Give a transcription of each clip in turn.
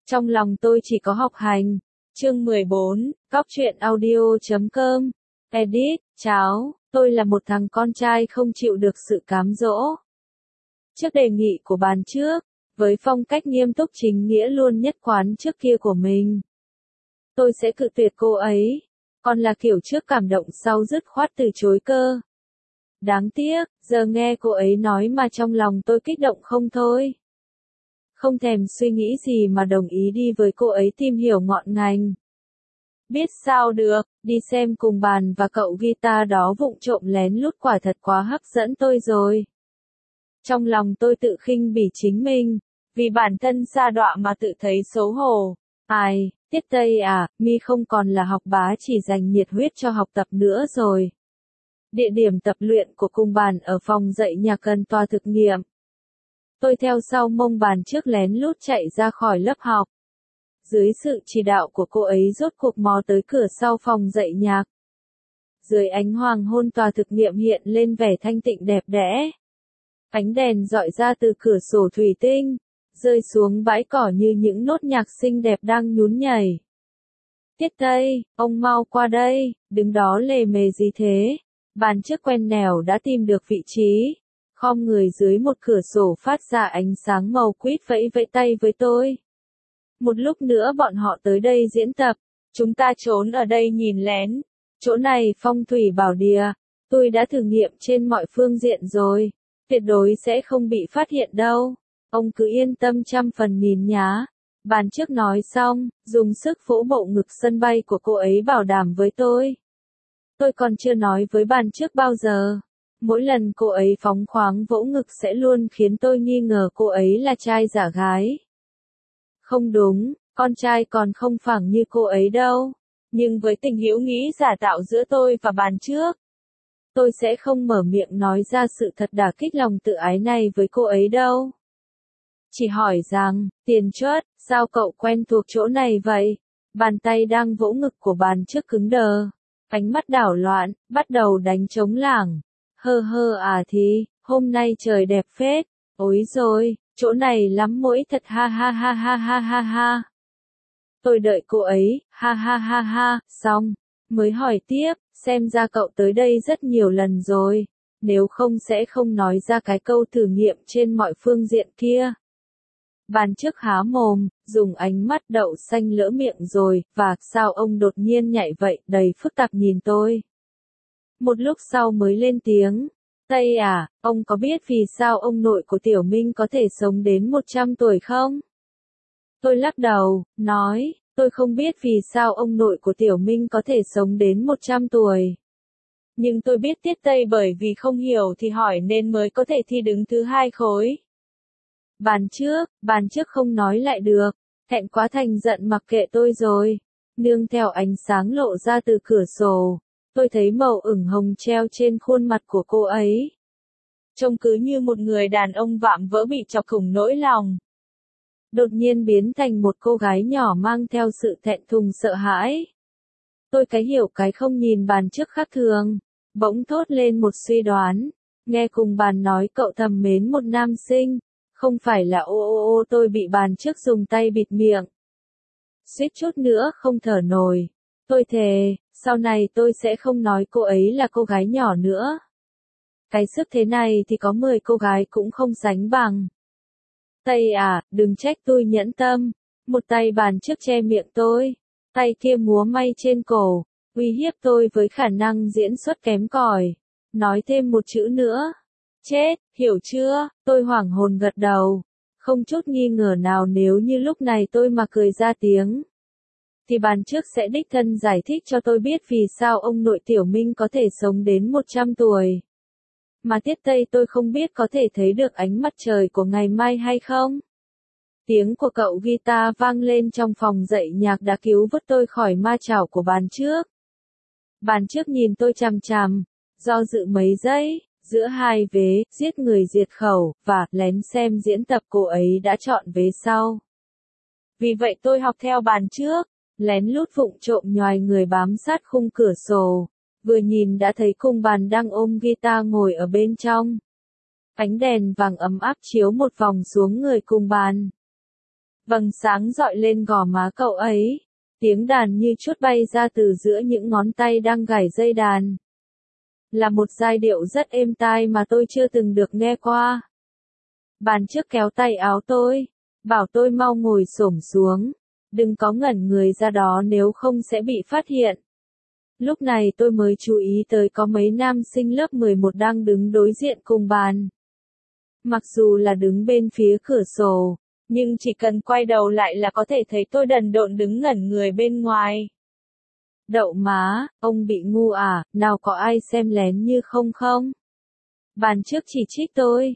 Trong lòng tôi chỉ có học hành. Chương 14, Cóc truyện audio.com. Edit, cháu, tôi là một thằng con trai không chịu được sự cám dỗ. Trước đề nghị của bàn trước, với phong cách nghiêm túc chính nghĩa luôn nhất quán trước kia của mình, tôi sẽ cự tuyệt cô ấy. Còn là kiểu trước cảm động sau dứt khoát từ chối cơ. Đáng tiếc, giờ nghe cô ấy nói mà trong lòng tôi kích động không thôi. Không thèm suy nghĩ gì mà đồng ý đi với cô ấy tìm hiểu ngọn ngành. Biết sao được, đi xem cùng bàn và cậu guitar đó vụng trộm lén lút quả thật quá hấp dẫn tôi rồi. Trong lòng tôi tự khinh bỉ chính mình, vì bản thân sa đọa mà tự thấy xấu hổ. Ai, Tiết Tây à, mi không còn là học bá chỉ dành nhiệt huyết cho học tập nữa rồi. Địa điểm tập luyện của cùng bàn ở phòng dạy nhạc gần tòa thực nghiệm. Tôi theo sau mông bàn trước lén lút chạy ra khỏi lớp học. Dưới sự chỉ đạo của cô ấy rốt cuộc mò tới cửa sau phòng dạy nhạc. Dưới ánh hoàng hôn tòa thực nghiệm hiện lên vẻ thanh tịnh đẹp đẽ. Ánh đèn rọi ra từ cửa sổ thủy tinh, rơi xuống bãi cỏ như những nốt nhạc xinh đẹp đang nhún nhảy. Tiết Tây, ông mau qua đây, đứng đó lề mề gì thế? Bàn trước quen nẻo đã tìm được vị trí. Khom người dưới một cửa sổ phát ra ánh sáng màu quýt vẫy vẫy tay với tôi. Một lúc nữa bọn họ tới đây diễn tập, chúng ta trốn ở đây nhìn lén. Chỗ này phong thủy bảo địa, tôi đã thử nghiệm trên mọi phương diện rồi, tuyệt đối sẽ không bị phát hiện đâu. Ông cứ yên tâm 100% nhá. Bàn trước nói xong, dùng sức vỗ bộ ngực sân bay của cô ấy bảo đảm với tôi. Tôi còn chưa nói với bàn trước bao giờ. Mỗi lần cô ấy phóng khoáng vỗ ngực sẽ luôn khiến tôi nghi ngờ cô ấy là trai giả gái. Không đúng, con trai còn không phẳng như cô ấy đâu. Nhưng với tình hữu nghĩ giả tạo giữa tôi và bàn trước, tôi sẽ không mở miệng nói ra sự thật đả kích lòng tự ái này với cô ấy đâu. Chỉ hỏi rằng, Tiền Chuất, sao cậu quen thuộc chỗ này vậy? Bàn tay đang vỗ ngực của bàn trước cứng đờ. Ánh mắt đảo loạn, bắt đầu đánh trống lảng. À thì, hôm nay trời đẹp phết. Ôi rồi, chỗ này lắm mũi thật ha ha ha ha ha ha ha. Tôi đợi cô ấy, ha ha ha ha, xong. Mới hỏi tiếp, xem ra cậu tới đây rất nhiều lần rồi. Nếu không sẽ không nói ra cái câu thử nghiệm trên mọi phương diện kia. Bàn trước há mồm, dùng ánh mắt đậu xanh lỡ miệng rồi, và sao ông đột nhiên nhảy vậy, đầy phức tạp nhìn tôi. Một lúc sau mới lên tiếng, Tây à, ông có biết vì sao ông nội của Tiểu Minh có thể sống đến 100 tuổi không? Tôi lắc đầu, nói, tôi không biết vì sao ông nội của Tiểu Minh có thể sống đến 100 tuổi. Nhưng tôi biết Tiết Tây bởi vì không hiểu thì hỏi nên mới có thể thi đứng thứ 2 khối. Bàn trước không nói lại được, thẹn quá thành giận mặc kệ tôi rồi. Nương theo ánh sáng lộ ra từ cửa sổ, tôi thấy màu ửng hồng treo trên khuôn mặt của cô ấy. Trông cứ như một người đàn ông vạm vỡ bị chọc thủng nỗi lòng. Đột nhiên biến thành một cô gái nhỏ mang theo sự thẹn thùng sợ hãi. Tôi cái hiểu cái không nhìn bàn trước khác thường, bỗng thốt lên một suy đoán. Nghe cùng bàn nói cậu thầm mến một nam sinh. Không phải là tôi bị bàn trước dùng tay bịt miệng. Suýt chút nữa không thở nổi. Tôi thề, sau này tôi sẽ không nói cô ấy là cô gái nhỏ nữa. Cái sức thế này thì có 10 cô gái cũng không sánh bằng. Tây à, đừng trách tôi nhẫn tâm. Một tay bàn trước che miệng tôi, tay kia múa may trên cổ, uy hiếp tôi với khả năng diễn xuất kém cỏi. Nói thêm một chữ nữa. Chết, hiểu chưa? Tôi hoảng hồn gật đầu. Không chút nghi ngờ nào nếu như lúc này tôi mà cười ra tiếng, thì bàn trước sẽ đích thân giải thích cho tôi biết vì sao ông nội Tiểu Minh có thể sống đến 100 tuổi. Mà Tiết Tây tôi không biết có thể thấy được ánh mặt trời của ngày mai hay không? Tiếng của cậu guitar vang lên trong phòng dạy nhạc đã cứu vớt tôi khỏi ma chảo của bàn trước. Bàn trước nhìn tôi chằm chằm, do dự mấy giây. Giữa hai vế, giết người diệt khẩu, và lén xem diễn tập cô ấy đã chọn vế sau. Vì vậy tôi học theo bàn trước, lén lút vụng trộm nhoài người bám sát khung cửa sổ, vừa nhìn đã thấy cùng bàn đang ôm guitar ngồi ở bên trong. Ánh đèn vàng ấm áp chiếu một vòng xuống người cùng bàn. vầng sáng dọi lên gò má cậu ấy. Tiếng đàn như chút bay ra từ giữa những ngón tay đang gảy dây đàn. Là một giai điệu rất êm tai mà tôi chưa từng được nghe qua. Bàn trước kéo tay áo tôi, bảo tôi mau ngồi xổm xuống, đừng có ngẩn người ra đó nếu không sẽ bị phát hiện. Lúc này tôi mới chú ý tới có mấy nam sinh lớp 11 đang đứng đối diện cùng bàn. Mặc dù là đứng bên phía cửa sổ, nhưng chỉ cần quay đầu lại là có thể thấy tôi đần độn đứng ngẩn người bên ngoài. Đậu má, ông bị ngu à, nào có ai xem lén như không không? Bàn trước chỉ trích tôi.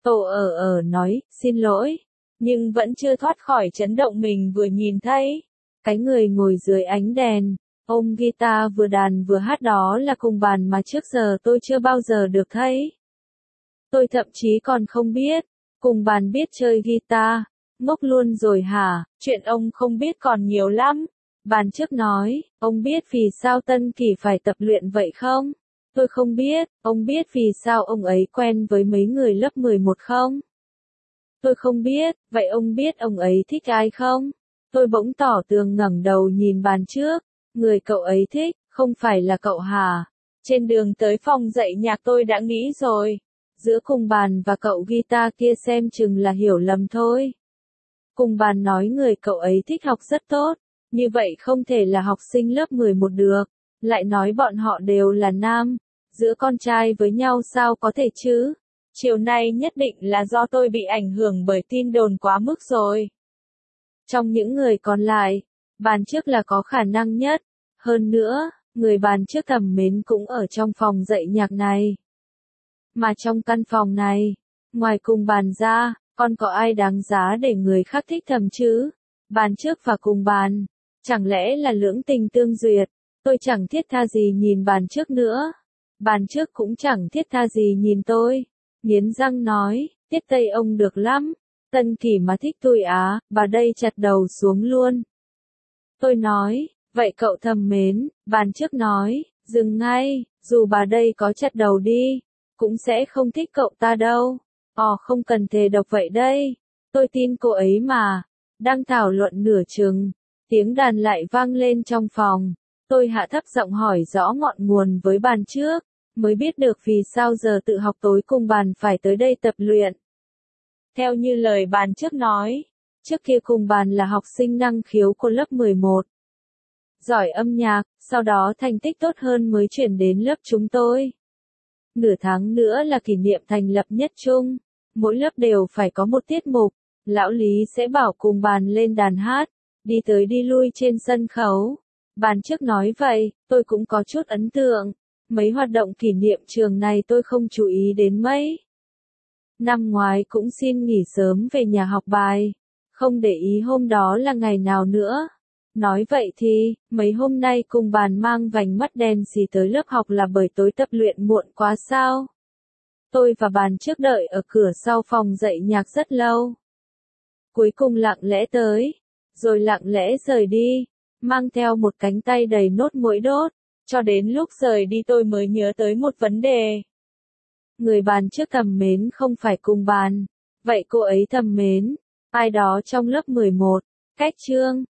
Nói, xin lỗi, nhưng vẫn chưa thoát khỏi chấn động mình vừa nhìn thấy. Cái người ngồi dưới ánh đèn, ôm guitar vừa đàn vừa hát đó là cùng bàn mà trước giờ tôi chưa bao giờ được thấy. Tôi thậm chí còn không biết, cùng bàn biết chơi guitar, ngốc luôn rồi hả, chuyện ông không biết còn nhiều lắm. Bàn trước nói, ông biết vì sao Tân Kỳ phải tập luyện vậy không? Tôi không biết, ông biết vì sao ông ấy quen với mấy người lớp 11 không? Tôi không biết, vậy ông biết ông ấy thích ai không? Tôi bỗng tỏ tường ngẩng đầu nhìn bàn trước, người cậu ấy thích, không phải là cậu hả? Trên đường tới phòng dạy nhạc tôi đã nghĩ rồi, giữa cùng bàn và cậu guitar kia xem chừng là hiểu lầm thôi. Cùng bàn nói người cậu ấy thích học rất tốt, như vậy không thể là học sinh lớp 11 được, lại nói bọn họ đều là nam, giữa con trai với nhau sao có thể chứ? Chiều nay nhất định là do tôi bị ảnh hưởng bởi tin đồn quá mức rồi. Trong những người còn lại, bàn trước là có khả năng nhất, hơn nữa, người bàn trước thầm mến cũng ở trong phòng dạy nhạc này. Mà trong căn phòng này, ngoài cùng bàn ra, còn có ai đáng giá để người khác thích thầm chứ? Bàn trước và cùng bàn, chẳng lẽ là lưỡng tình tương duyệt? Tôi chẳng thiết tha gì nhìn bàn trước nữa. Bàn trước cũng chẳng thiết tha gì nhìn tôi. Nghiến răng nói, tiết tây ông được lắm. Tân Kỳ mà thích tôi á, bà đây chặt đầu xuống luôn. Tôi nói, vậy cậu thầm mến, bàn trước nói, dừng ngay, dù bà đây có chặt đầu đi, cũng sẽ không thích cậu ta đâu. Không cần thề độc vậy đây. Tôi tin cô ấy mà. Đang thảo luận nửa chừng, tiếng đàn lại vang lên trong phòng. Tôi hạ thấp giọng hỏi rõ ngọn nguồn với bàn trước, mới biết được vì sao giờ tự học tối cùng bàn phải tới đây tập luyện. Theo như lời bàn trước nói, trước kia cùng bàn là học sinh năng khiếu của lớp 11. Giỏi âm nhạc, sau đó thành tích tốt hơn mới chuyển đến lớp chúng tôi. Nửa tháng nữa là kỷ niệm thành lập nhất trung, mỗi lớp đều phải có một tiết mục, lão Lý sẽ bảo cùng bàn lên đàn hát, đi tới đi lui trên sân khấu. Bàn trước nói vậy, tôi cũng có chút ấn tượng, mấy hoạt động kỷ niệm trường này tôi không chú ý đến mấy. Năm ngoái cũng xin nghỉ sớm về nhà học bài, không để ý hôm đó là ngày nào nữa. Nói vậy thì, mấy hôm nay cùng bàn mang vành mắt đen xì tới lớp học là bởi tối tập luyện muộn quá sao? Tôi và bàn trước đợi ở cửa sau phòng dạy nhạc rất lâu. Cuối cùng lặng lẽ tới, rồi lặng lẽ rời đi, mang theo một cánh tay đầy nốt muỗi đốt. Cho đến lúc rời đi tôi mới nhớ tới một vấn đề. Người bàn trước thầm mến không phải cùng bàn, vậy cô ấy thầm mến ai đó trong lớp 11, cách chương.